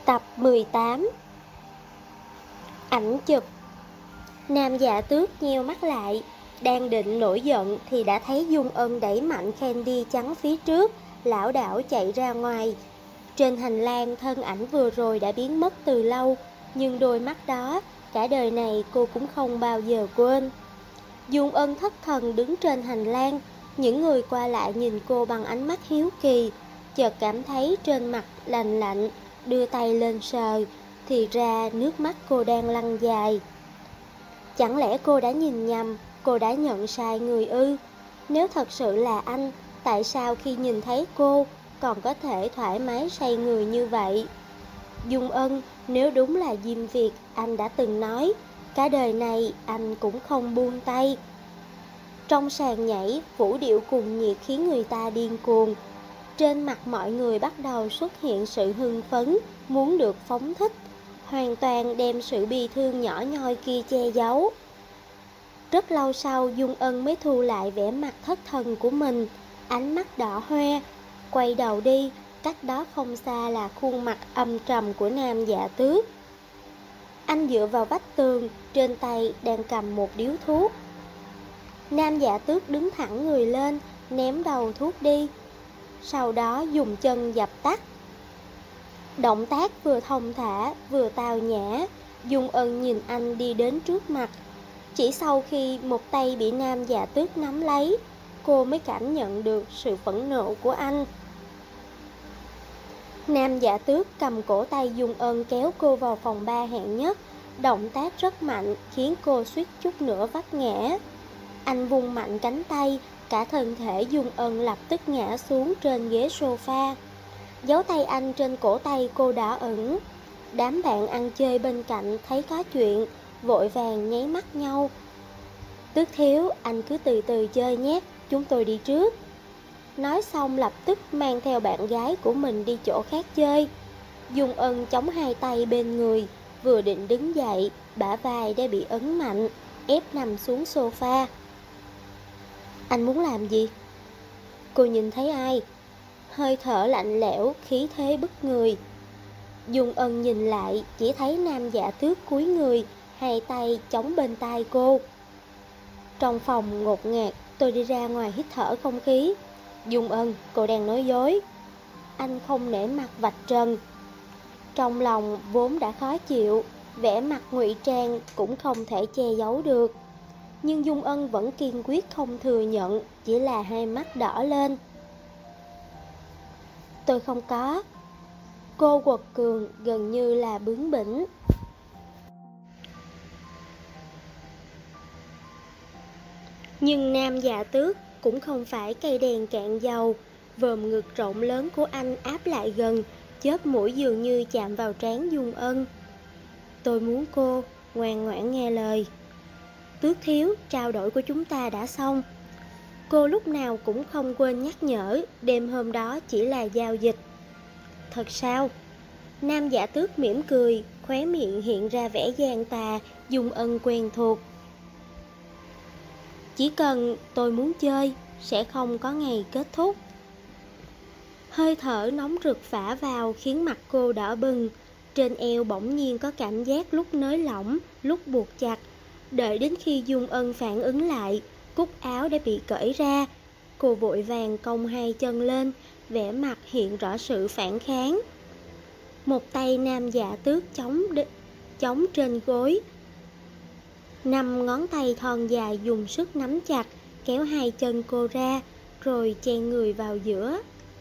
Tập 18. Ảnh chụp. Nam Dạ Tước nheo mắt lại, đang định nổi giận thì đã thấy Dung Ân đẩy mạnh Candy trắng phía trước, lảo đảo chạy ra ngoài. Trên hành lang, thân ảnh vừa rồi đã biến mất từ lâu, nhưng đôi mắt đó, cả đời này cô cũng không bao giờ quên. Dung Ân thất thần đứng trên hành lang, những người qua lại nhìn cô bằng ánh mắt hiếu kỳ, chợt cảm thấy trên mặt lạnh lạnh, đưa tay lên sờ, thì ra nước mắt cô đang lăn dài. Chẳng lẽ cô đã nhìn nhầm, cô đã nhận sai người ư? Nếu thật sự là anh, tại sao khi nhìn thấy cô còn có thể thoải mái say người như vậy? Dung Ân, nếu đúng là Diêm Việt anh đã từng nói, cả đời này anh cũng không buông tay. Trong sàn nhảy, vũ điệu cuồng nhiệt khiến người ta điên cuồng. Trên mặt mọi người bắt đầu xuất hiện sự hưng phấn, muốn được phóng thích, hoàn toàn đem sự bi thương nhỏ nhoi kia che giấu. Rất lâu sau, Dung Ân mới thu lại vẻ mặt thất thần của mình, ánh mắt đỏ hoe, quay đầu đi, cách đó không xa là khuôn mặt âm trầm của Nam Dạ Tước. Anh dựa vào vách tường, trên tay đang cầm một điếu thuốc. Nam Dạ Tước đứng thẳng người lên, ném đầu thuốc đi, sau đó dùng chân dập tắt. Động tác vừa thông thả, vừa tao nhã. Dung Ân nhìn anh đi đến trước mặt. Chỉ sau khi một tay bị Nam Dạ Tước nắm lấy, cô mới cảm nhận được sự phẫn nộ của anh. Nam Dạ Tước cầm cổ tay Dung Ân kéo cô vào phòng ba hạng nhất. Động tác rất mạnh khiến cô suýt chút nữa vấp ngã. Anh vung mạnh cánh tay, cả thân thể Dung Ân lập tức ngã xuống trên ghế sofa. Dấu tay anh trên cổ tay cô đỏ ửng. Đám bạn ăn chơi bên cạnh thấy có chuyện, vội vàng nháy mắt nhau. Tước thiếu, anh cứ từ từ chơi nhé, chúng tôi đi trước. Nói xong lập tức mang theo bạn gái của mình đi chỗ khác chơi. Dung Ân chống hai tay bên người, vừa định đứng dậy, bả vai đã bị ấn mạnh, ép nằm xuống sofa. Anh muốn làm gì? Cô nhìn thấy ai? Hơi thở lạnh lẽo, khí thế bức người. Dung Ân nhìn lại, chỉ thấy Nam Dạ Tước cúi người, hai tay chống bên tai cô. Trong phòng ngột ngạt, tôi đi ra ngoài hít thở không khí. Dung Ân, cô đang nói dối. Anh không nể mặt vạch trần. Trong lòng vốn đã khó chịu, vẻ mặt ngụy trang cũng không thể che giấu được. Nhưng Dung Ân vẫn kiên quyết không thừa nhận, chỉ là hai mắt đỏ lên. Tôi không có. Cô quật cường gần như là bướng bỉnh. Nhưng Nam Dạ Tước cũng không phải cây đèn cạn dầu. Vòm ngực rộng lớn của anh áp lại gần, chớp mũi dường như chạm vào trán Dung Ân. Tôi muốn cô ngoan ngoãn nghe lời. Tước thiếu, trao đổi của chúng ta đã xong. Cô lúc nào cũng không quên nhắc nhở, đêm hôm đó chỉ là giao dịch. Thật sao? Nam Dạ Tước mỉm cười, khóe miệng hiện ra vẻ gian tà, Dung Ân quen thuộc. Chỉ cần tôi muốn chơi, sẽ không có ngày kết thúc. Hơi thở nóng rực phả vào khiến mặt cô đỏ bừng. Trên eo bỗng nhiên có cảm giác lúc nới lỏng, lúc buộc chặt. Đợi đến khi Dung Ân phản ứng lại, cúc áo đã bị cởi ra. Cô vội vàng cong hai chân lên, vẻ mặt hiện rõ sự phản kháng. Một tay Nam Dạ Tước chống trên gối. 5 ngón tay thon dài dùng sức nắm chặt, kéo hai chân cô ra, rồi chen người vào giữa.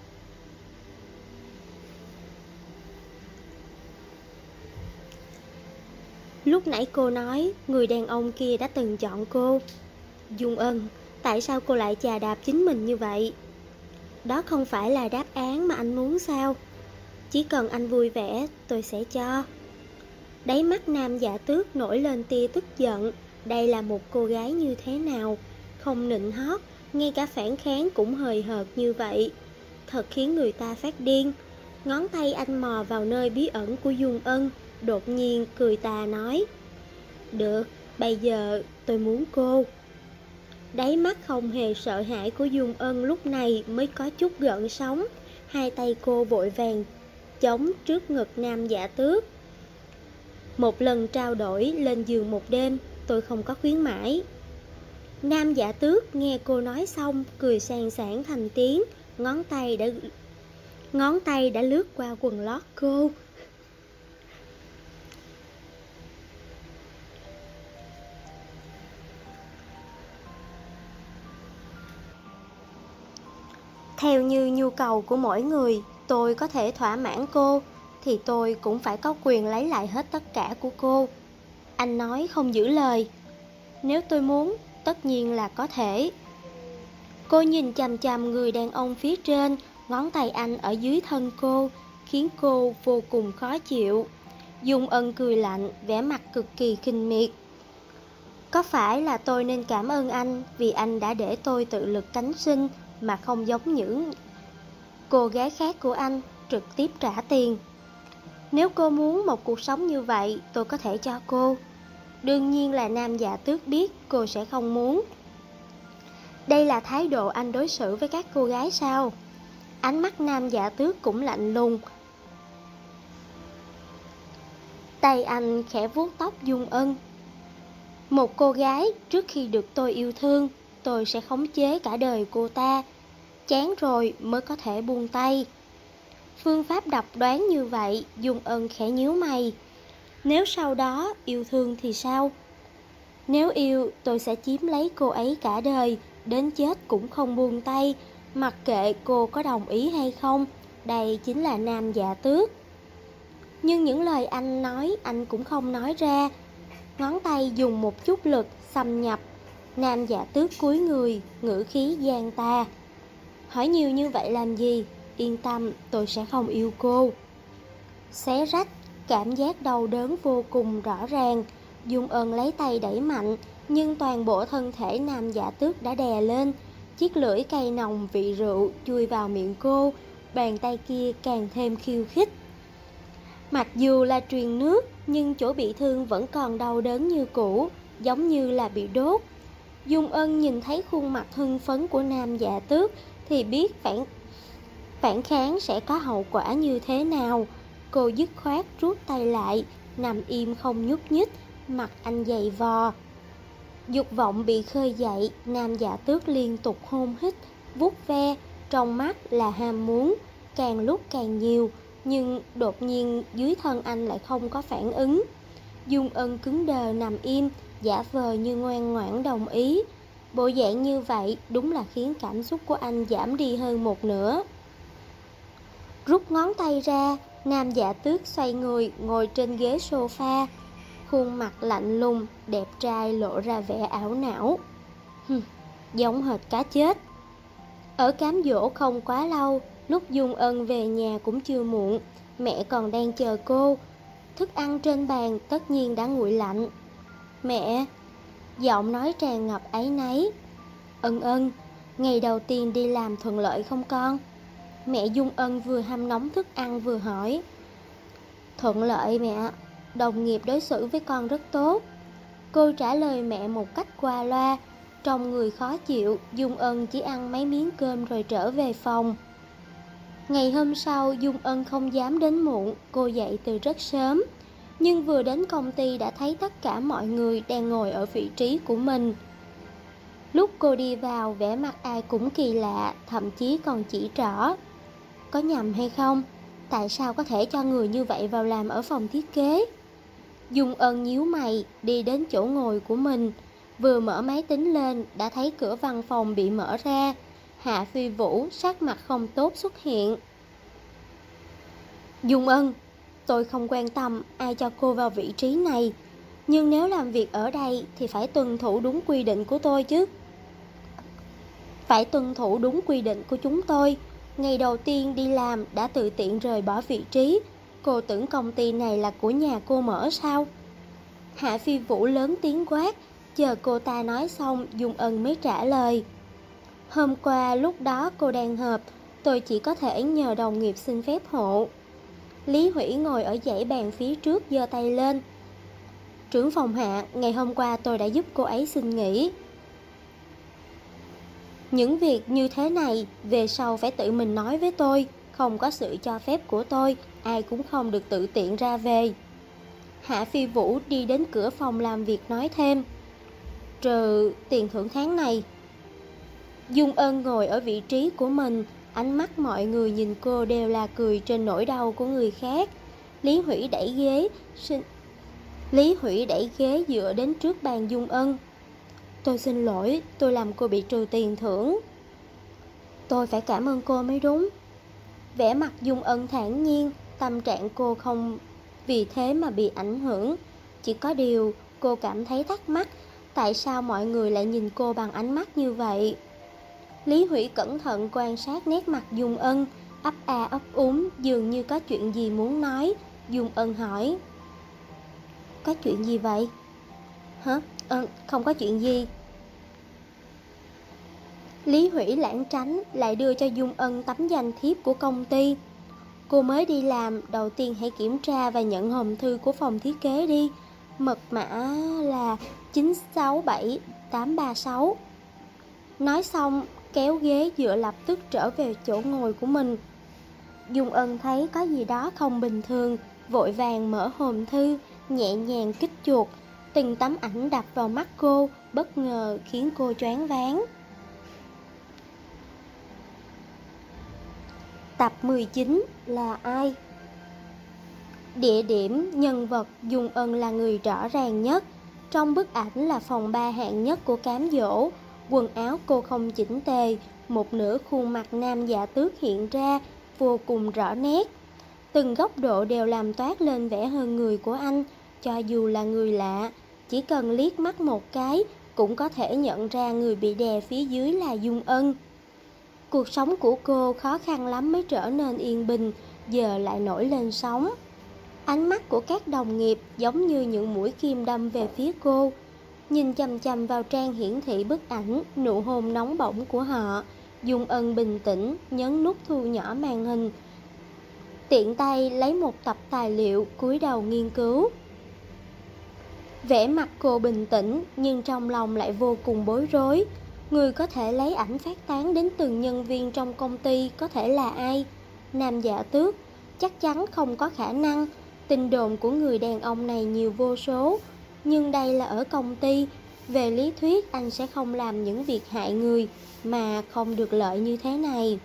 Lúc nãy cô nói người đàn ông kia đã từng chọn cô. Dung Ân, tại sao cô lại chà đạp chính mình như vậy? Đó không phải là đáp án mà anh muốn sao? Chỉ cần anh vui vẻ, tôi sẽ cho. Đáy mắt Nam Dạ Tước nổi lên tia tức giận. Đây là một cô gái như thế nào? Không nịnh hót, ngay cả phản kháng cũng hời hợt như vậy. Thật khiến người ta phát điên. Ngón tay anh mò vào nơi bí ẩn của Dung Ân, đột nhiên cười tà nói. Được, bây giờ tôi muốn cô. Đáy mắt không hề sợ hãi của Dung Ân lúc này mới có chút gợn sóng. Hai tay cô vội vàng chống trước ngực Nam Dạ Tước. Một lần trao đổi lên giường một đêm, tôi không có khuyến mãi. Nam Dạ Tước nghe cô nói xong, cười sang sảng thành tiếng, ngón tay đã lướt qua quần lót cô. Theo như nhu cầu của mỗi người, tôi có thể thỏa mãn cô, thì tôi cũng phải có quyền lấy lại hết tất cả của cô. Anh nói không giữ lời. Nếu tôi muốn, tất nhiên là có thể. Cô nhìn chằm chằm người đàn ông phía trên, ngón tay anh ở dưới thân cô, khiến cô vô cùng khó chịu. Dung Ân cười lạnh, vẻ mặt cực kỳ khinh miệt. Có phải là tôi nên cảm ơn anh vì anh đã để tôi tự lực cánh sinh, mà không giống những cô gái khác của anh trực tiếp trả tiền. Nếu cô muốn một cuộc sống như vậy, tôi có thể cho cô. Đương nhiên là Nam Dạ Tước biết cô sẽ không muốn. Đây là thái độ anh đối xử với các cô gái sao? Ánh mắt Nam Dạ Tước cũng lạnh lùng. Tay anh khẽ vuốt tóc Dung Ân. Một cô gái, trước khi được tôi yêu thương, tôi sẽ khống chế cả đời cô ta. Chán rồi mới có thể buông tay. Phương pháp độc đoán như vậy, Dung Ân khẽ nhíu mày. Nếu sau đó yêu thương thì sao? Nếu yêu, tôi sẽ chiếm lấy cô ấy cả đời, đến chết cũng không buông tay, mặc kệ cô có đồng ý hay không. Đây chính là Nam Dạ Tước. Nhưng những lời anh nói, anh cũng không nói ra. Ngón tay dùng một chút lực xâm nhập. Nam Dạ Tước cúi người, ngữ khí gian ta. Hỏi nhiều như vậy làm gì? Yên tâm, tôi sẽ không yêu cô. Xé rách, cảm giác đau đớn vô cùng rõ ràng. Dung Ân lấy tay đẩy mạnh, nhưng toàn bộ thân thể Nam Dạ Tước đã đè lên. Chiếc lưỡi cay nồng vị rượu chui vào miệng cô, bàn tay kia càng thêm khiêu khích. Mặc dù là truyền nước, nhưng chỗ bị thương vẫn còn đau đớn như cũ, giống như là bị đốt. Dung Ân nhìn thấy khuôn mặt hưng phấn của Nam Dạ Tước thì biết phản kháng sẽ có hậu quả như thế nào. Cô dứt khoát rút tay lại, nằm im không nhúc nhích, mặt anh dày vò. Dục vọng bị khơi dậy, Nam Dạ Tước liên tục hôn hít, vuốt ve, trong mắt là ham muốn, càng lúc càng nhiều. Nhưng đột nhiên dưới thân anh lại không có phản ứng. Dung Ân cứng đờ nằm im, giả vờ như ngoan ngoãn đồng ý. Bộ dạng như vậy đúng là khiến cảm xúc của anh giảm đi hơn một nửa. Rút ngón tay ra, Nam Dạ Tước xoay người ngồi trên ghế sofa. Khuôn mặt lạnh lùng, đẹp trai lộ ra vẻ ảo não. Giống hệt cá chết. Ở cám dỗ không quá lâu, lúc Dung Ân về nhà cũng chưa muộn. Mẹ còn đang chờ cô. Thức ăn trên bàn tất nhiên đã nguội lạnh. Mẹ, giọng nói tràn ngập áy náy. Ân, ngày đầu tiên đi làm thuận lợi không con? Mẹ Dung Ân vừa hâm nóng thức ăn vừa hỏi. Thuận lợi mẹ, đồng nghiệp đối xử với con rất tốt. Cô trả lời mẹ một cách qua loa. Trong người khó chịu, Dung Ân chỉ ăn mấy miếng cơm rồi trở về phòng. Ngày hôm sau, Dung Ân không dám đến muộn, cô dậy từ rất sớm. Nhưng vừa đến công ty đã thấy tất cả mọi người đang ngồi ở vị trí của mình. Lúc cô đi vào, vẻ mặt ai cũng kỳ lạ, thậm chí còn chỉ trỏ. Có nhầm hay không? Tại sao có thể cho người như vậy vào làm ở phòng thiết kế? Dung Ân nhíu mày, đi đến chỗ ngồi của mình. Vừa mở máy tính lên, đã thấy cửa văn phòng bị mở ra. Hạ Phi Vũ sắc mặt không tốt xuất hiện. Dung Ân, tôi không quan tâm ai cho cô vào vị trí này, nhưng nếu làm việc ở đây thì phải tuân thủ đúng quy định của tôi chứ. Phải tuân thủ đúng quy định của chúng tôi. Ngày đầu tiên đi làm đã tự tiện rời bỏ vị trí. Cô tưởng công ty này là của nhà cô mở sao? Hạ Phi Vũ lớn tiếng quát. Chờ cô ta nói xong, Dung Ân mới trả lời. Hôm qua lúc đó cô đang họp, tôi chỉ có thể nhờ đồng nghiệp xin phép hộ. Lý Hủy ngồi ở dãy bàn phía trước giơ tay lên. Trưởng phòng Hạ, ngày hôm qua tôi đã giúp cô ấy xin nghỉ. Những việc như thế này về sau phải tự mình nói với tôi, không có sự cho phép của tôi, ai cũng không được tự tiện ra về. Hạ Phi Vũ đi đến cửa phòng làm việc nói thêm, trừ tiền thưởng tháng này. Dung Ân ngồi ở vị trí của mình, ánh mắt mọi người nhìn cô đều là cười trên nỗi đau của người khác. Lý Hủy đẩy ghế dựa đến trước bàn Dung Ân. Tôi xin lỗi, tôi làm cô bị trừ tiền thưởng. Tôi phải cảm ơn cô mới đúng. Vẻ mặt Dung Ân thản nhiên, tâm trạng cô không vì thế mà bị ảnh hưởng. Chỉ có điều cô cảm thấy thắc mắc, tại sao mọi người lại nhìn cô bằng ánh mắt như vậy. Lý Hủy cẩn thận quan sát nét mặt Dung Ân, ấp a ấp úng, dường như có chuyện gì muốn nói. Dung Ân hỏi, có chuyện gì vậy? Hả? Không có chuyện gì. Lý Hủy lảng tránh, lại đưa cho Dung Ân tấm danh thiếp của công ty. Cô mới đi làm, đầu tiên hãy kiểm tra và nhận hòm thư của phòng thiết kế đi. Mật mã là 967836. Nói xong, kéo ghế dựa lập tức trở về chỗ ngồi của mình. Dung Ân thấy có gì đó không bình thường, vội vàng mở hòm thư, nhẹ nhàng kích chuột. Từng tấm ảnh đập vào mắt cô, bất ngờ khiến cô choáng váng. Tập 19 là ai? Địa điểm, nhân vật, Dung Ân là người rõ ràng nhất. Trong bức ảnh là phòng 3 hạng nhất của cám dỗ. Quần áo cô không chỉnh tề, một nửa khuôn mặt nam dạ tước hiện ra, vô cùng rõ nét. Từng góc độ đều làm toát lên vẻ hơn người của anh. Cho dù là người lạ, chỉ cần liếc mắt một cái cũng có thể nhận ra người bị đè phía dưới là Dung Ân. Cuộc sống của cô khó khăn lắm mới trở nên yên bình, giờ lại nổi lên sóng. Ánh mắt của các đồng nghiệp giống như những mũi kim đâm về phía cô. Nhìn chằm chằm vào trang hiển thị bức ảnh, nụ hôn nóng bỏng của họ. Dung Ân bình tĩnh nhấn nút thu nhỏ màn hình, tiện tay lấy một tập tài liệu, cúi đầu nghiên cứu. Vẻ mặt cô bình tĩnh nhưng trong lòng lại vô cùng bối rối. Người có thể lấy ảnh phát tán đến từng nhân viên trong công ty có thể là ai? Nam dạ tước? Chắc chắn không có khả năng. Tin đồn của người đàn ông này nhiều vô số. Nhưng đây là ở công ty. Về lý thuyết anh sẽ không làm những việc hại người mà không được lợi như thế này.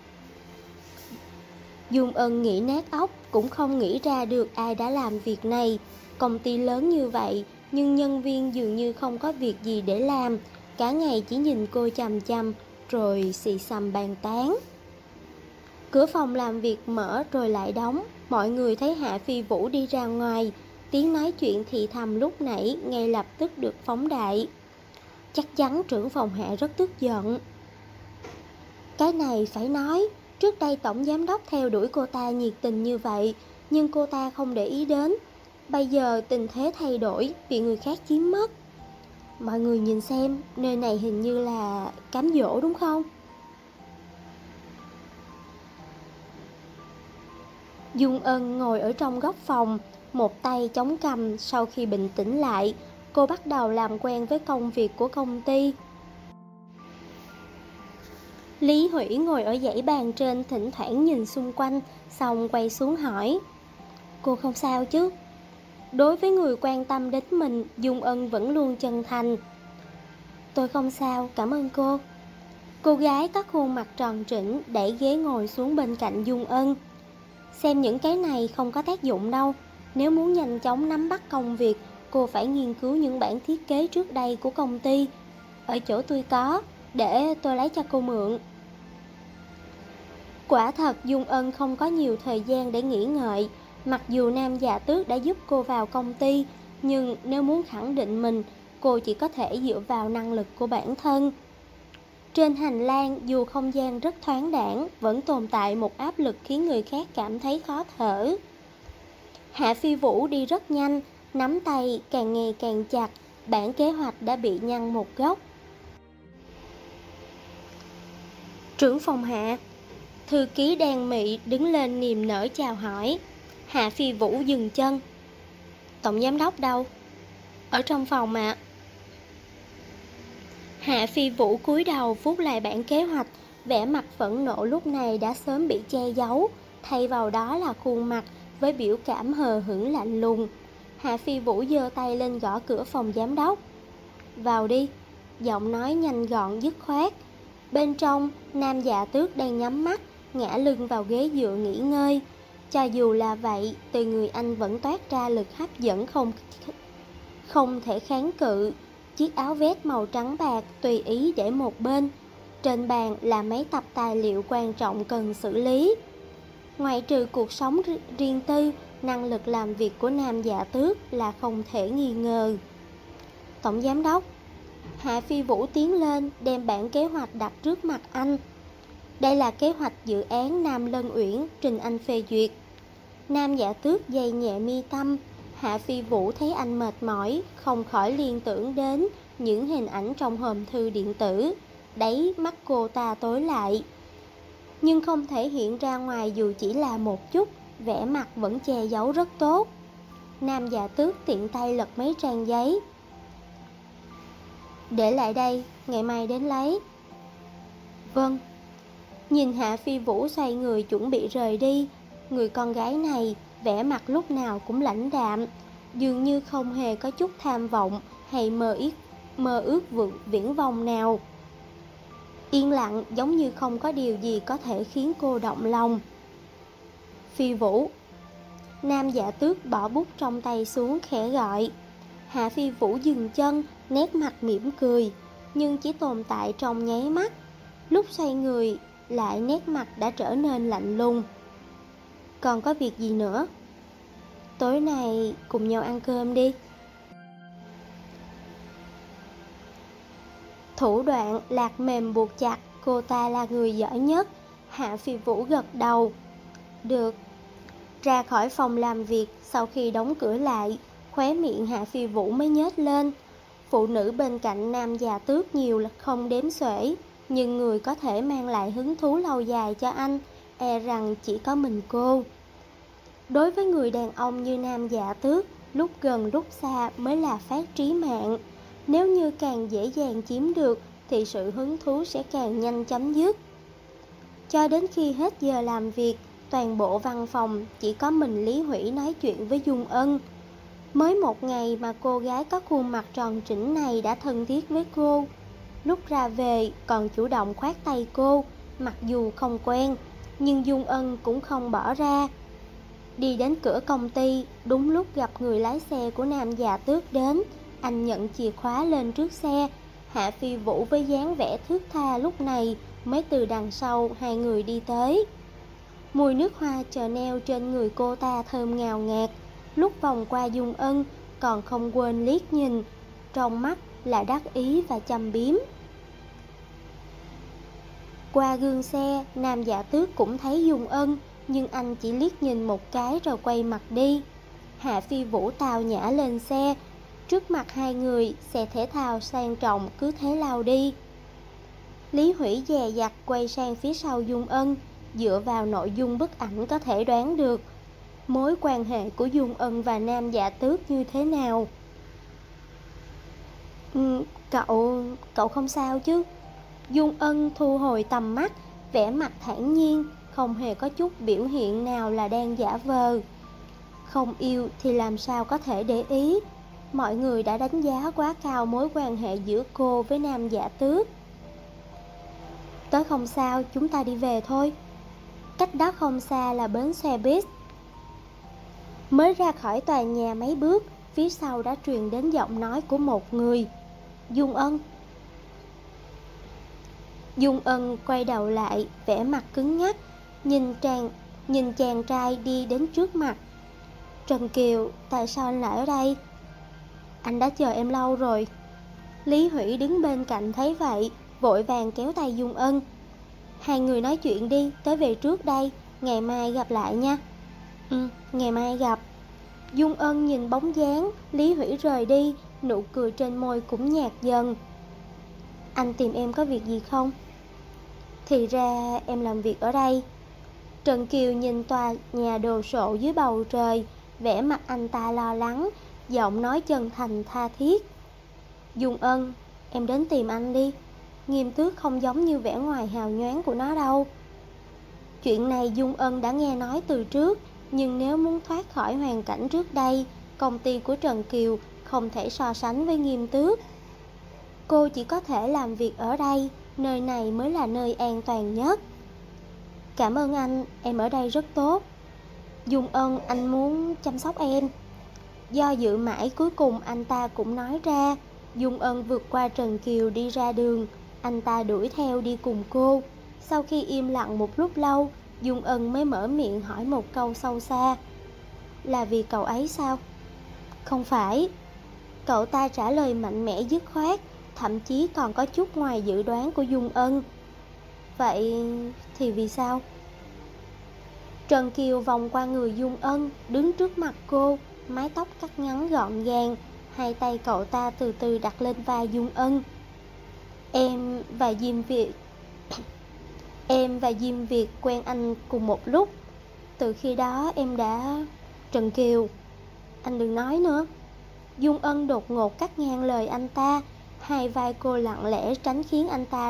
Dung Ân nghĩ nát óc cũng không nghĩ ra được ai đã làm việc này. Công ty lớn như vậy nhưng nhân viên dường như không có việc gì để làm, cả ngày chỉ nhìn cô chằm chằm rồi xì xầm bàn tán. Cửa phòng làm việc mở rồi lại đóng. Mọi người thấy Hạ Phi Vũ đi ra ngoài. Tiếng nói chuyện thì thầm lúc nãy ngay lập tức được phóng đại. Chắc chắn trưởng phòng Hạ rất tức giận. Cái này phải nói, trước đây tổng giám đốc theo đuổi cô ta nhiệt tình như vậy, nhưng cô ta không để ý đến. Bây giờ tình thế thay đổi, bị người khác chiếm mất. Mọi người nhìn xem, nơi này hình như là cám dỗ đúng không? Dung Ân ngồi ở trong góc phòng, một tay chống cằm. Sau khi bình tĩnh lại, cô bắt đầu làm quen với công việc của công ty. Lý Hủy ngồi ở dãy bàn trên, thỉnh thoảng nhìn xung quanh, xong quay xuống hỏi, cô không sao chứ? Đối với người quan tâm đến mình, Dung Ân vẫn luôn chân thành. Tôi không sao, cảm ơn cô. Cô gái có khuôn mặt tròn trĩnh đẩy ghế ngồi xuống bên cạnh Dung Ân. Xem những cái này không có tác dụng đâu. Nếu muốn nhanh chóng nắm bắt công việc, cô phải nghiên cứu những bản thiết kế trước đây của công ty. Ở chỗ tôi có, để tôi lấy cho cô mượn. Quả thật Dung Ân không có nhiều thời gian để nghĩ ngợi. Mặc dù Nam Dạ Tước đã giúp cô vào công ty, nhưng nếu muốn khẳng định mình, cô chỉ có thể dựa vào năng lực của bản thân. Trên hành lang, dù không gian rất thoáng đãng, vẫn tồn tại một áp lực khiến người khác cảm thấy khó thở. Hạ Phi Vũ đi rất nhanh, nắm tay càng ngày càng chặt, bản kế hoạch đã bị nhăn một góc. Trưởng phòng Hạ. Thư ký Đan Mị đứng lên niềm nở chào hỏi. Hạ Phi Vũ dừng chân. Tổng giám đốc đâu? Ở trong phòng ạ. Hạ Phi Vũ cúi đầu vuốt lại bản kế hoạch, vẻ mặt phẫn nộ lúc này đã sớm bị che giấu. thay vào đó là khuôn mặt với biểu cảm hờ hững lạnh lùng. Hạ Phi Vũ giơ tay lên gõ cửa phòng giám đốc. Vào đi, giọng nói nhanh gọn dứt khoát. Bên trong, Nam Dạ Tước đang nhắm mắt, ngã lưng vào ghế dựa nghỉ ngơi. Cho dù là vậy, từ người anh vẫn toát ra lực hấp dẫn không thể kháng cự. Chiếc áo vest màu trắng bạc tùy ý để một bên. Trên bàn là mấy tập tài liệu quan trọng cần xử lý. Ngoại trừ cuộc sống riêng tư, năng lực làm việc của Nam Dạ Tước là không thể nghi ngờ. Tổng giám đốc. Hạ Phi Vũ tiến lên, đem bản kế hoạch đặt trước mặt anh. Đây là kế hoạch dự án Nam Lân Uyển, trình anh phê duyệt. Nam Dạ Tước giày nhẹ mi tâm. Hạ Phi Vũ thấy anh mệt mỏi, không khỏi liên tưởng đến những hình ảnh trong hòm thư điện tử. Đáy mắt cô ta tối lại, nhưng không thể hiện ra ngoài dù chỉ là một chút, vẻ mặt vẫn che giấu rất tốt. Nam Dạ Tước tiện tay lật mấy trang giấy. Để lại đây, ngày mai đến lấy. Vâng. Nhìn Hạ Phi Vũ xoay người chuẩn bị rời đi, người con gái này vẻ mặt lúc nào cũng lãnh đạm, dường như không hề có chút tham vọng hay mơ ước viễn vông nào. Yên lặng giống như không có điều gì có thể khiến cô động lòng. Phi Vũ. Nam Dạ Tước bỏ bút trong tay xuống khẽ gọi. Hạ Phi Vũ dừng chân, nét mặt mỉm cười, nhưng chỉ tồn tại trong nháy mắt. Lúc xoay người lại nét mặt đã trở nên lạnh lùng. Còn có việc gì nữa? Tối nay cùng nhau ăn cơm đi. Thủ đoạn lạc mềm buộc chặt, cô ta là người giỏi nhất. Hạ Phi Vũ gật đầu. Được. Ra khỏi phòng làm việc, sau khi đóng cửa lại, khóe miệng Hạ Phi Vũ mới nhếch lên. Phụ nữ bên cạnh Nam Dạ Tước nhiều là không đếm xuể, nhưng người có thể mang lại hứng thú lâu dài cho anh e rằng chỉ có mình cô. Đối với người đàn ông như Nam Dạ Tước, lúc gần lúc xa mới là phát trí mạng. Nếu như càng dễ dàng chiếm được thì sự hứng thú sẽ càng nhanh chấm dứt. Cho đến khi hết giờ làm việc, toàn bộ văn phòng chỉ có mình Lý Hủy nói chuyện với Dung Ân. Mới một ngày mà cô gái có khuôn mặt tròn trĩnh này đã thân thiết với cô. Lúc ra về còn chủ động khoát tay cô, mặc dù không quen, nhưng Dung Ân cũng không bỏ ra. Đi đến cửa công ty, đúng lúc gặp người lái xe của Nam Dạ Tước đến. Anh nhận chìa khóa lên trước xe. Hạ Phi Vũ với dáng vẻ thướt tha lúc này mới từ đằng sau hai người đi tới. Mùi nước hoa Chanel trên người cô ta thơm ngào ngạt. Lúc vòng qua Dung Ân còn không quên liếc nhìn, trong mắt là đắc ý và châm biếm. Qua gương xe, Nam Dạ Tước cũng thấy Dung Ân, nhưng anh chỉ liếc nhìn một cái rồi quay mặt đi. Hạ Phi Vũ tào nhã lên xe. Trước mặt hai người, xe thể thao sang trọng cứ thế lao đi. Lý Hủy dè dặt quay sang phía sau Dung Ân. Dựa vào nội dung bức ảnh có thể đoán được mối quan hệ của Dung Ân và Nam Dạ Tước như thế nào. Cậu không sao chứ? Dung Ân thu hồi tầm mắt, vẻ mặt thản nhiên, không hề có chút biểu hiện nào là đang giả vờ. Không yêu thì làm sao có thể để ý. Mọi người đã đánh giá quá cao mối quan hệ giữa cô với Nam Dạ Tước. Tớ không sao, chúng ta đi về thôi. Cách đó không xa là bến xe buýt. Mới ra khỏi tòa nhà mấy bước, phía sau đã truyền đến giọng nói của một người. Dung Ân. Dung Ân quay đầu lại, vẻ mặt cứng nhắc, nhìn chàng trai đi đến trước mặt. Trần Kiều, tại sao anh lại ở đây? Anh đã chờ em lâu rồi. Lý Hủy đứng bên cạnh thấy vậy, vội vàng kéo tay Dung Ân. Hai người nói chuyện đi, tới về trước đây, ngày mai gặp lại nha. Ngày mai gặp. Dung Ân nhìn bóng dáng Lý Hủy rời đi, nụ cười trên môi cũng nhạt dần. Anh tìm em có việc gì không? Thì ra em làm việc ở đây. Trần Kiều nhìn tòa nhà đồ sộ dưới bầu trời, vẻ mặt anh ta lo lắng, giọng nói chân thành tha thiết. Dung Ân, em đến tìm anh đi. Nghiêm Tước không giống như vẻ ngoài hào nhoáng của nó đâu. Chuyện này Dung Ân đã nghe nói từ trước, nhưng nếu muốn thoát khỏi hoàn cảnh trước đây, công ty của Trần Kiều không thể so sánh với Nghiêm Tước. Cô chỉ có thể làm việc ở đây, nơi này mới là nơi an toàn nhất. Cảm ơn anh, em ở đây rất tốt. Dung Ân, anh muốn chăm sóc em. Do dự mãi cuối cùng anh ta cũng nói ra. Dung Ân vượt qua Trần Kiều đi ra đường, anh ta đuổi theo đi cùng cô. Sau khi im lặng một lúc lâu, Dung Ân mới mở miệng hỏi một câu sâu xa. Là vì cậu ấy sao? Không phải. Cậu ta trả lời mạnh mẽ dứt khoát, thậm chí còn có chút ngoài dự đoán của Dung Ân. Vậy thì vì sao? Trần Kiều vòng qua người Dung Ân, đứng trước mặt cô, mái tóc cắt ngắn gọn gàng, hai tay cậu ta từ từ đặt lên vai Dung Ân. Em và Diêm Việt quen anh cùng một lúc. Từ khi đó em đã... Trần Kiều, anh đừng nói nữa. Dung Ân đột ngột cắt ngang lời anh ta, hai vai cô lặng lẽ tránh khiến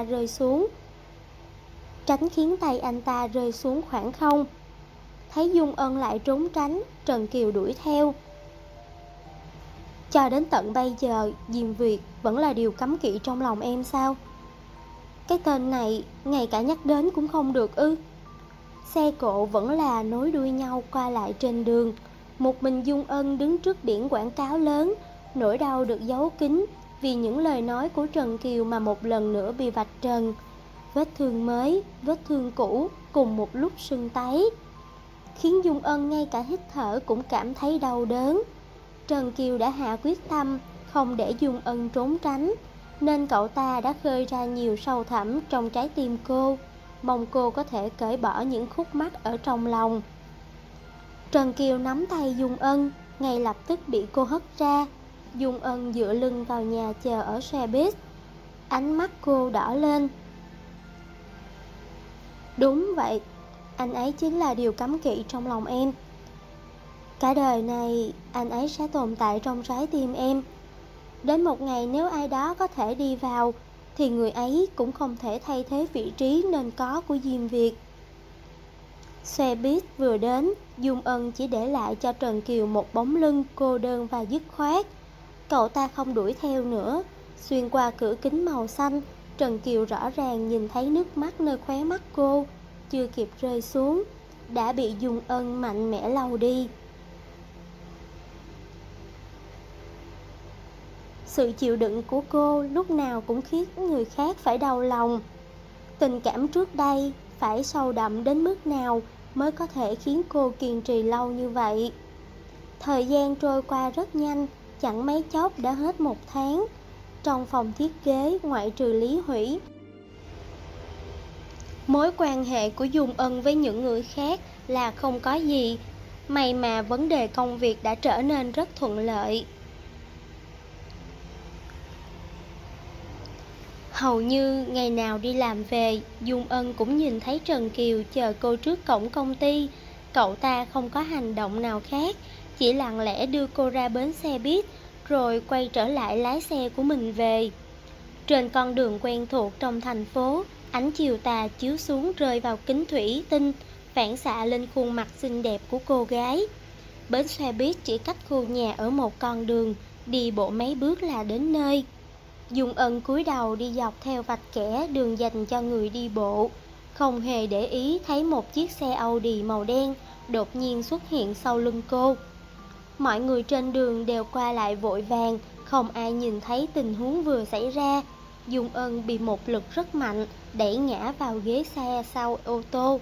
tay anh ta rơi xuống khoảng không. Thấy Dung Ân lại trốn tránh, Trần Kiều đuổi theo. Cho đến tận bây giờ, Diêm Việt vẫn là điều cấm kỵ trong lòng em sao? Cái tên này, ngay cả nhắc đến cũng không được ư? Xe cộ vẫn là nối đuôi nhau qua lại trên đường. Một mình Dung Ân đứng trước biển quảng cáo lớn, nỗi đau được giấu kín vì những lời nói của Trần Kiều mà một lần nữa bị vạch trần. Vết thương mới, vết thương cũ cùng một lúc sưng tấy, khiến Dung Ân ngay cả hít thở cũng cảm thấy đau đớn. Trần Kiều đã hạ quyết tâm không để Dung Ân trốn tránh, nên cậu ta đã khơi ra nhiều sâu thẳm trong trái tim cô, mong cô có thể cởi bỏ những khúc mắc ở trong lòng. Trần Kiều nắm tay Dung Ân, ngay lập tức bị cô hất ra. Dung Ân dựa lưng vào nhà chờ ở xe buýt. Ánh mắt cô đỏ lên. Đúng vậy, anh ấy chính là điều cấm kỵ trong lòng em. Cả đời này anh ấy sẽ tồn tại trong trái tim em. Đến một ngày nếu ai đó có thể đi vào, thì người ấy cũng không thể thay thế vị trí nên có của Diêm Việt. Xe buýt vừa đến, Dung Ân chỉ để lại cho Trần Kiều một bóng lưng cô đơn và dứt khoát. Cậu ta không đuổi theo nữa. Xuyên qua cửa kính màu xanh, Trần Kiều rõ ràng nhìn thấy nước mắt nơi khóe mắt cô, chưa kịp rơi xuống, đã bị Dung Ân mạnh mẽ lau đi. Sự chịu đựng của cô lúc nào cũng khiến người khác phải đau lòng. Tình cảm trước đây phải sâu đậm đến mức nào mới có thể khiến cô kiên trì lâu như vậy? Thời gian trôi qua rất nhanh, chẳng mấy chốc đã hết một tháng. Trong phòng thiết kế ngoại trừ Lý Hủy, mối quan hệ của Dung Ân với những người khác là không có gì. May mà vấn đề công việc đã trở nên rất thuận lợi. Hầu như ngày nào đi làm về, Dung Ân cũng nhìn thấy Trần Kiều chờ cô trước cổng công ty. Cậu ta không có hành động nào khác, chỉ lặng lẽ đưa cô ra bến xe buýt, rồi quay trở lại lái xe của mình về. Trên con đường quen thuộc trong thành phố, ánh chiều tà chiếu xuống rơi vào kính thủy tinh, phản xạ lên khuôn mặt xinh đẹp của cô gái. Bến xe buýt chỉ cách khu nhà ở một con đường, đi bộ mấy bước là đến nơi. Dung Ân cúi đầu đi dọc theo vạch kẻ đường dành cho người đi bộ, không hề để ý thấy một chiếc xe Audi màu đen đột nhiên xuất hiện sau lưng cô. Mọi người trên đường đều qua lại vội vàng, không ai nhìn thấy tình huống vừa xảy ra. Dung Ân bị một lực rất mạnh đẩy ngã vào ghế xe sau ô tô.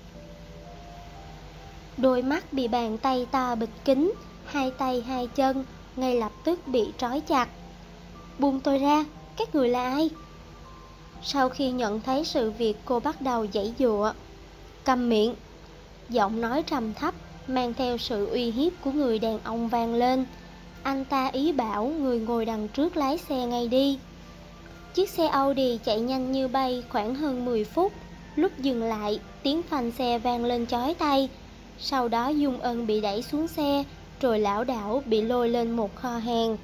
Đôi mắt bị bàn tay to bịt kín, hai tay hai chân ngay lập tức bị trói chặt. Buông tôi ra, các người là ai? Sau khi nhận thấy sự việc, cô bắt đầu giãy giụa. Câm miệng. Giọng nói trầm thấp mang theo sự uy hiếp của người đàn ông vang lên. Anh ta ý bảo người ngồi đằng trước lái xe ngay đi. Chiếc xe Audi chạy nhanh như bay khoảng hơn 10 phút. Lúc dừng lại, tiếng phanh xe vang lên chói tai. Sau đó Dung Ân bị đẩy xuống xe, rồi lảo đảo bị lôi lên một kho hàng.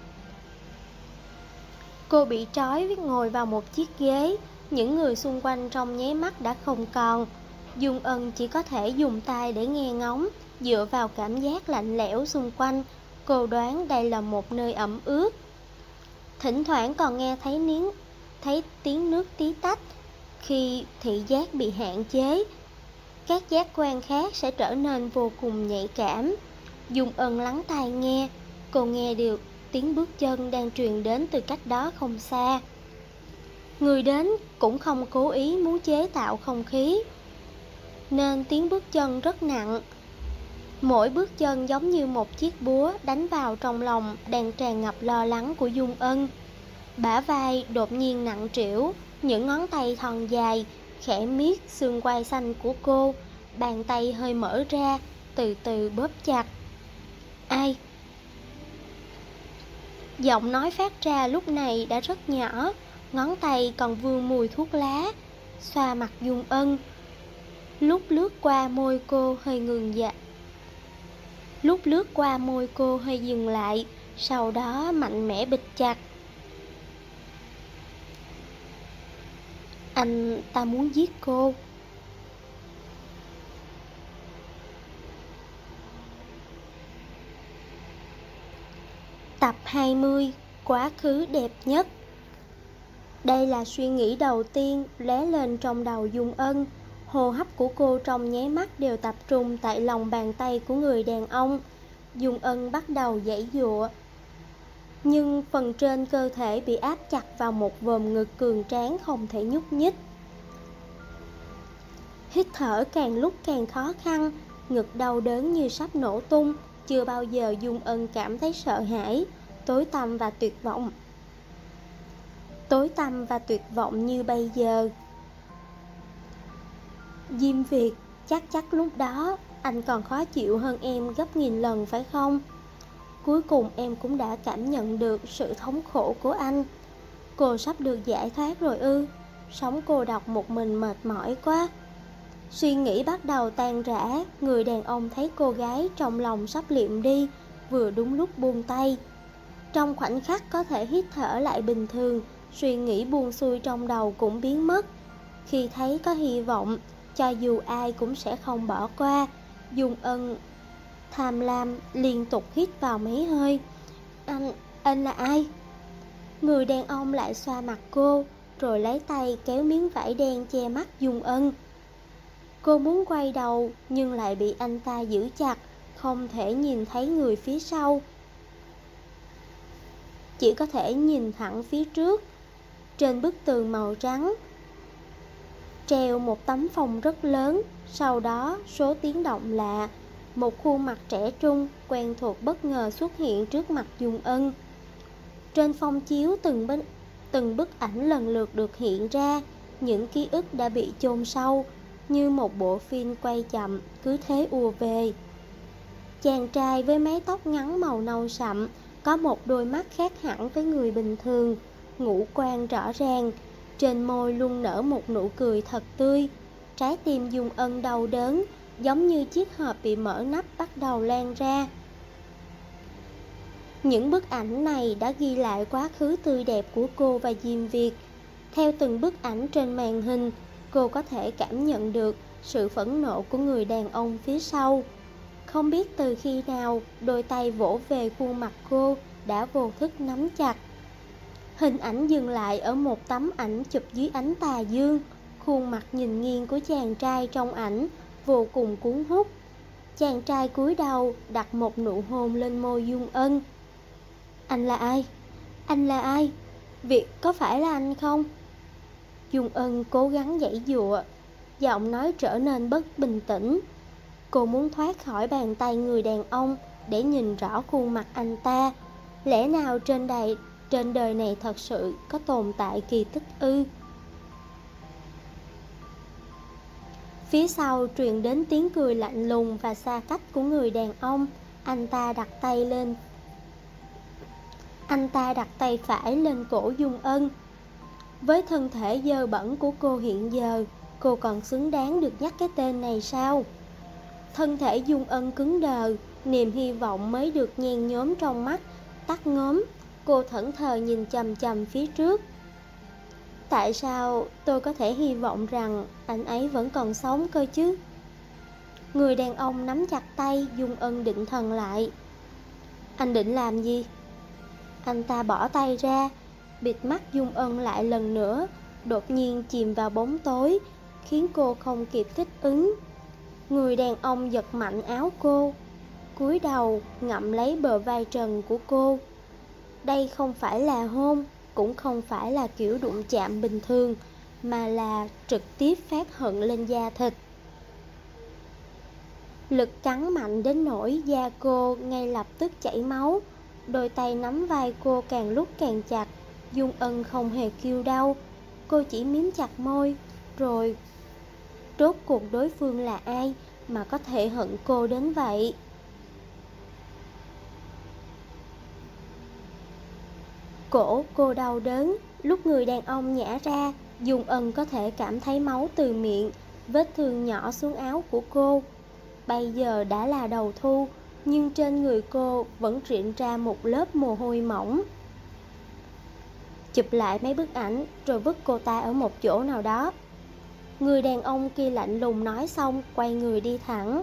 Cô bị trói ngồi vào một chiếc ghế. Những người xung quanh trong nháy mắt đã không còn. Dung Ân chỉ có thể dùng tai để nghe ngóng, dựa vào cảm giác lạnh lẽo xung quanh, cô đoán đây là một nơi ẩm ướt. Thỉnh thoảng còn nghe thấy tiếng nước tí tách. Khi thị giác bị hạn chế, các giác quan khác sẽ trở nên vô cùng nhạy cảm. Dung Ân lắng tai nghe, cô nghe được tiếng bước chân đang truyền đến từ cách đó không xa. Người đến cũng không cố ý muốn chế tạo không khí, nên tiếng bước chân rất nặng. Mỗi bước chân giống như một chiếc búa đánh vào trong lòng đang tràn ngập lo lắng của Dung Ân. Bả vai đột nhiên nặng trĩu, những ngón tay thon dài khẽ miết xương quai xanh của cô, bàn tay hơi mở ra, từ từ bóp chặt. Ai? Giọng nói phát ra lúc này đã rất nhỏ, ngón tay còn vương mùi thuốc lá, xoa mặt Dung Ân. Lúc lướt qua môi cô hơi dừng lại, sau đó mạnh mẽ bịt chặt. Anh ta muốn giết cô. Tập 20, quá khứ đẹp nhất. Đây là suy nghĩ đầu tiên lóe lên trong đầu Dung Ân. Hô hấp của cô trong nháy mắt đều tập trung tại lòng bàn tay của người đàn ông. Dung Ân bắt đầu giãy giụa, nhưng phần trên cơ thể bị áp chặt vào một vòm ngực cường tráng không thể nhúc nhích. Hít thở càng lúc càng khó khăn, ngực đau đớn như sắp nổ tung. Chưa bao giờ Dung Ân cảm thấy sợ hãi, tối tăm và tuyệt vọng như bây giờ. Diêm Việt, chắc lúc đó anh còn khó chịu hơn em gấp nghìn lần phải không? Cuối cùng em cũng đã cảm nhận được sự thống khổ của anh. Cô sắp được giải thoát rồi ư? Sống cô độc một mình mệt mỏi quá. Suy nghĩ bắt đầu tan rã, người đàn ông thấy cô gái trong lòng sắp liệm đi, vừa đúng lúc buông tay. Trong khoảnh khắc có thể hít thở lại bình thường, suy nghĩ buông xuôi trong đầu cũng biến mất. Khi thấy có hy vọng, cho dù ai cũng sẽ không bỏ qua, Dung Ân tham lam liên tục hít vào mấy hơi. Anh là ai? Người đàn ông lại xoa mặt cô, rồi lấy tay kéo miếng vải đen che mắt Dung Ân. Cô muốn quay đầu nhưng lại bị anh ta giữ chặt, không thể nhìn thấy người phía sau. Chỉ có thể nhìn thẳng phía trước. Trên bức tường màu trắng treo một tấm phông rất lớn, sau đó số tiếng động lạ. Một khuôn mặt trẻ trung, quen thuộc bất ngờ xuất hiện trước mặt Dung Ân. Trên phông chiếu từng bức ảnh lần lượt được hiện ra, những ký ức đã bị chôn sâu, như một bộ phim quay chậm, cứ thế ùa về. Chàng trai với mái tóc ngắn màu nâu sậm, có một đôi mắt khác hẳn với người bình thường, ngũ quan rõ ràng, trên môi luôn nở một nụ cười thật tươi. Trái tim Dung Ân đau đớn, giống như chiếc hộp bị mở nắp bắt đầu lan ra. Những bức ảnh này đã ghi lại quá khứ tươi đẹp của cô và Diêm Việt. Theo từng bức ảnh trên màn hình, cô có thể cảm nhận được sự phẫn nộ của người đàn ông phía sau. Không biết từ khi nào, đôi tay vỗ về khuôn mặt cô đã vô thức nắm chặt. Hình ảnh dừng lại ở một tấm ảnh chụp dưới ánh tà dương. Khuôn mặt nhìn nghiêng của chàng trai trong ảnh vô cùng cuốn hút. Chàng trai cúi đầu đặt một nụ hôn lên môi Dung Ân. Anh là ai? Anh là ai? Việt có phải là anh không? Dung Ân cố gắng giãy giụa, giọng nói trở nên bất bình tĩnh. Cô muốn thoát khỏi bàn tay người đàn ông để nhìn rõ khuôn mặt anh ta. Lẽ nào trên đời này thật sự có tồn tại kỳ tích ư? Phía sau truyền đến tiếng cười lạnh lùng và xa cách của người đàn ông. Anh ta đặt tay phải lên cổ Dung Ân. Với thân thể dơ bẩn của cô hiện giờ, cô còn xứng đáng được nhắc cái tên này sao? Thân thể Dung Ân cứng đờ, niềm hy vọng mới được nhen nhóm trong mắt tắt ngóm. Cô thẫn thờ nhìn chằm chằm phía trước. Tại sao tôi có thể hy vọng rằng anh ấy vẫn còn sống cơ chứ? Người đàn ông nắm chặt tay Dung Ân định thần lại. Anh định làm gì? Anh ta bỏ tay ra, bịt mắt Dung Ân lại lần nữa, đột nhiên chìm vào bóng tối, khiến cô không kịp thích ứng. Người đàn ông giật mạnh áo cô, cúi đầu ngậm lấy bờ vai trần của cô. Đây không phải là hôn, cũng không phải là kiểu đụng chạm bình thường, mà là trực tiếp phát hận lên da thịt. Lực cắn mạnh đến nỗi da cô ngay lập tức chảy máu. Đôi tay nắm vai cô càng lúc càng chặt. Dung Ân không hề kêu đau, cô chỉ mím chặt môi. Rồi rốt cuộc đối phương là ai mà có thể hận cô đến vậy? Cổ cô đau đớn. Lúc người đàn ông nhả ra, Dung Ân có thể cảm thấy máu từ miệng, vết thương nhỏ xuống áo của cô. Bây giờ đã là đầu thu, nhưng trên người cô vẫn rịn ra một lớp mồ hôi mỏng. Chụp lại mấy bức ảnh rồi vứt cô ta ở một chỗ nào đó. Người đàn ông kia lạnh lùng nói xong quay người đi thẳng.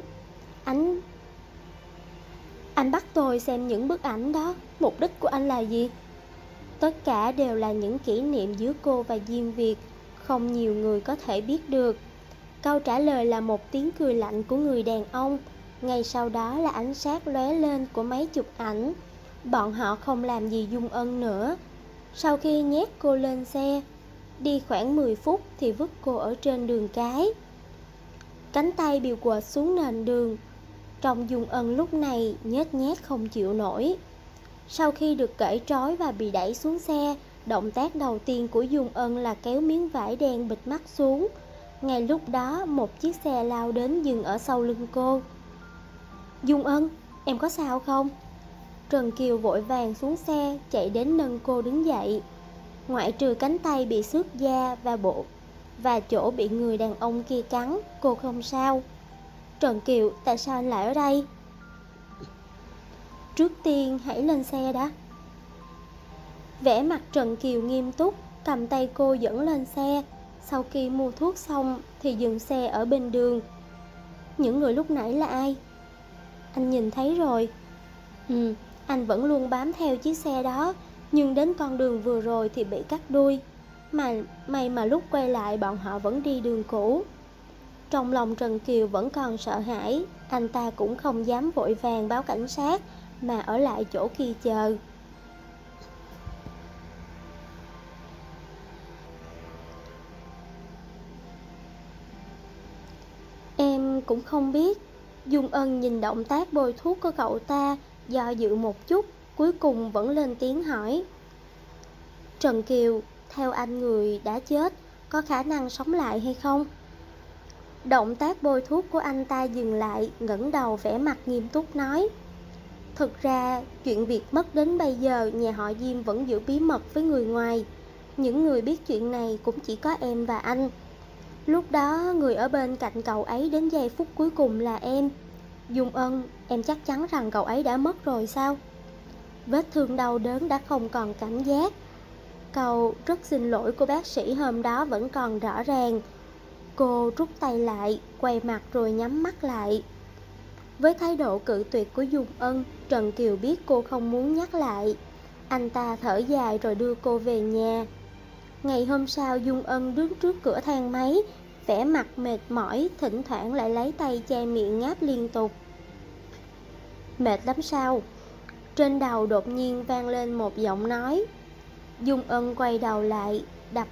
Anh bắt tôi xem những bức ảnh đó, mục đích của anh là gì? Tất cả đều là những kỷ niệm giữa cô và Diêm Việt, không nhiều người có thể biết được. Câu trả lời là một tiếng cười lạnh của người đàn ông. Ngay sau đó là ánh sáng lóe lên của máy chụp ảnh. Bọn họ không làm gì Dung Ân nữa. Sau khi nhét cô lên xe, đi khoảng 10 phút thì vứt cô ở trên đường cái. Cánh tay bị quệt xuống nền đường. Trong Dung Ân lúc này nhếch nhác không chịu nổi. Sau khi được cởi trói và bị đẩy xuống xe, động tác đầu tiên của Dung Ân là kéo miếng vải đen bịt mắt xuống. Ngay lúc đó một chiếc xe lao đến dừng ở sau lưng cô. Dung Ân, em có sao không? Trần Kiều vội vàng xuống xe, chạy đến nâng cô đứng dậy. Ngoại trừ cánh tay bị xước da và chỗ bị người đàn ông kia cắn, cô không sao. Trần Kiều, tại sao anh lại ở đây? Trước tiên hãy lên xe đã. Vẻ mặt Trần Kiều nghiêm túc, cầm tay cô dẫn lên xe. Sau khi mua thuốc xong thì dừng xe ở bên đường. Những người lúc nãy là ai? Anh nhìn thấy rồi. Anh vẫn luôn bám theo chiếc xe đó, nhưng đến con đường vừa rồi thì bị cắt đuôi. May mà lúc quay lại bọn họ vẫn đi đường cũ. Trong lòng Trần Kiều vẫn còn sợ hãi. Anh ta cũng không dám vội vàng báo cảnh sát, mà ở lại chỗ kia chờ. Em cũng không biết. Dung Ân nhìn động tác bôi thuốc của cậu ta, do dự một chút, cuối cùng vẫn lên tiếng hỏi. Trần Kiều, theo anh người đã chết có khả năng sống lại hay không? Động tác bôi thuốc của anh ta dừng lại, ngẩng đầu vẻ mặt nghiêm túc nói. Thực ra, chuyện việc mất đến bây giờ nhà họ Diêm vẫn giữ bí mật với người ngoài. Những người biết chuyện này cũng chỉ có em và anh. Lúc đó người ở bên cạnh cậu ấy đến giây phút cuối cùng là em. Dung Ân, em chắc chắn rằng cậu ấy đã mất rồi sao? Vết thương đau đớn đã không còn cảm giác. Câu rất xin lỗi của bác sĩ hôm đó vẫn còn rõ ràng. Cô rút tay lại, quay mặt rồi nhắm mắt lại. Với thái độ cự tuyệt của Dung Ân, Trần Kiều biết cô không muốn nhắc lại. Anh ta thở dài rồi đưa cô về nhà. Ngày hôm sau Dung Ân đứng trước cửa thang máy, vẻ mặt mệt mỏi, thỉnh thoảng lại lấy tay che miệng ngáp liên tục. Mệt lắm sao? Trên đầu đột nhiên vang lên một giọng nói. Dung Ân quay đầu lại, đập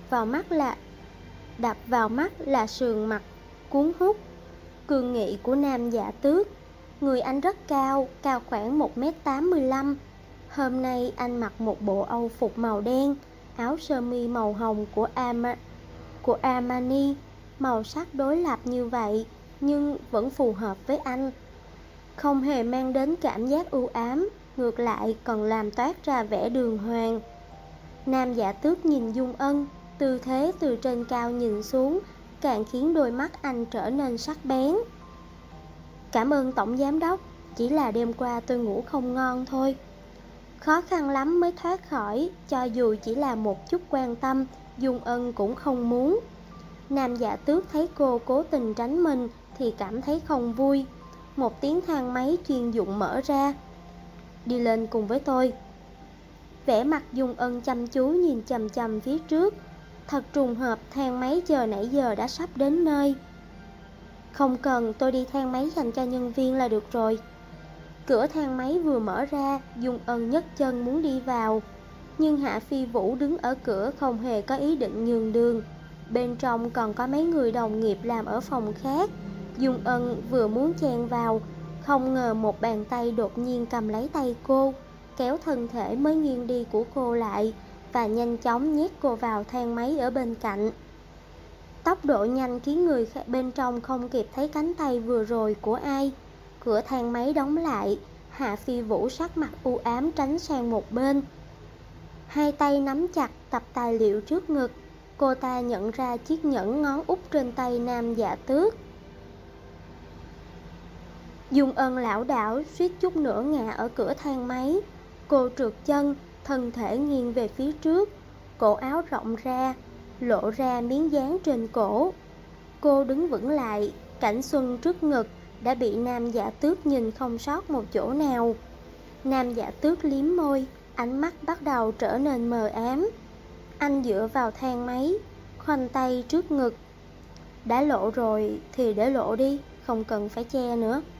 vào mắt là sườn mặt cuốn hút, cương nghị của Nam Dạ Tước. Người anh rất cao, cao khoảng 1m85. Hôm nay anh mặc một bộ âu phục màu đen, áo sơ mi màu hồng của Armani. Màu sắc đối lập như vậy, nhưng vẫn phù hợp với anh. Không hề mang đến cảm giác u ám, ngược lại còn làm toát ra vẻ đường hoàng. Nam Dạ Tước nhìn Dung Ân, tư thế từ trên cao nhìn xuống, càng khiến đôi mắt anh trở nên sắc bén. Cảm ơn Tổng Giám Đốc, chỉ là đêm qua tôi ngủ không ngon thôi. Khó khăn lắm mới thoát khỏi, cho dù chỉ là một chút quan tâm, Dung Ân cũng không muốn. Nam Dạ Tước thấy cô cố tình tránh mình thì cảm thấy không vui. Một tiếng thang máy chuyên dụng mở ra. Đi lên cùng với tôi. Vẻ mặt Dung Ân chăm chú nhìn chằm chằm phía trước. Thật trùng hợp, thang máy chờ nãy giờ đã sắp đến nơi. Không cần, tôi đi thang máy dành cho nhân viên là được rồi. Cửa thang máy vừa mở ra, Dung Ân nhấc chân muốn đi vào. Nhưng Hạ Phi Vũ đứng ở cửa không hề có ý định nhường đường. Bên trong còn có mấy người đồng nghiệp làm ở phòng khác. Dung Ân vừa muốn chen vào, không ngờ một bàn tay đột nhiên cầm lấy tay cô, kéo thân thể mới nghiêng đi của cô lại và nhanh chóng nhét cô vào thang máy ở bên cạnh. Tốc độ nhanh khiến người bên trong không kịp thấy cánh tay vừa rồi của ai. Cửa thang máy đóng lại, Hạ Phi Vũ sắc mặt u ám tránh sang một bên. Hai tay nắm chặt tập tài liệu trước ngực, cô ta nhận ra chiếc nhẫn ngón út trên tay Nam Dạ Tước. Dung Ân lảo đảo suýt chút nữa ngã ở cửa thang máy. Cô trượt chân, thân thể nghiêng về phía trước, cổ áo rộng ra, lộ ra miếng dán trên cổ. Cô đứng vững lại, cảnh xuân trước ngực đã bị Nam Dạ Tước nhìn không sót một chỗ nào. Nam Dạ Tước liếm môi, ánh mắt bắt đầu trở nên mờ ám. Anh dựa vào thang máy, khoanh tay trước ngực. Đã lộ rồi thì để lộ đi, không cần phải che nữa.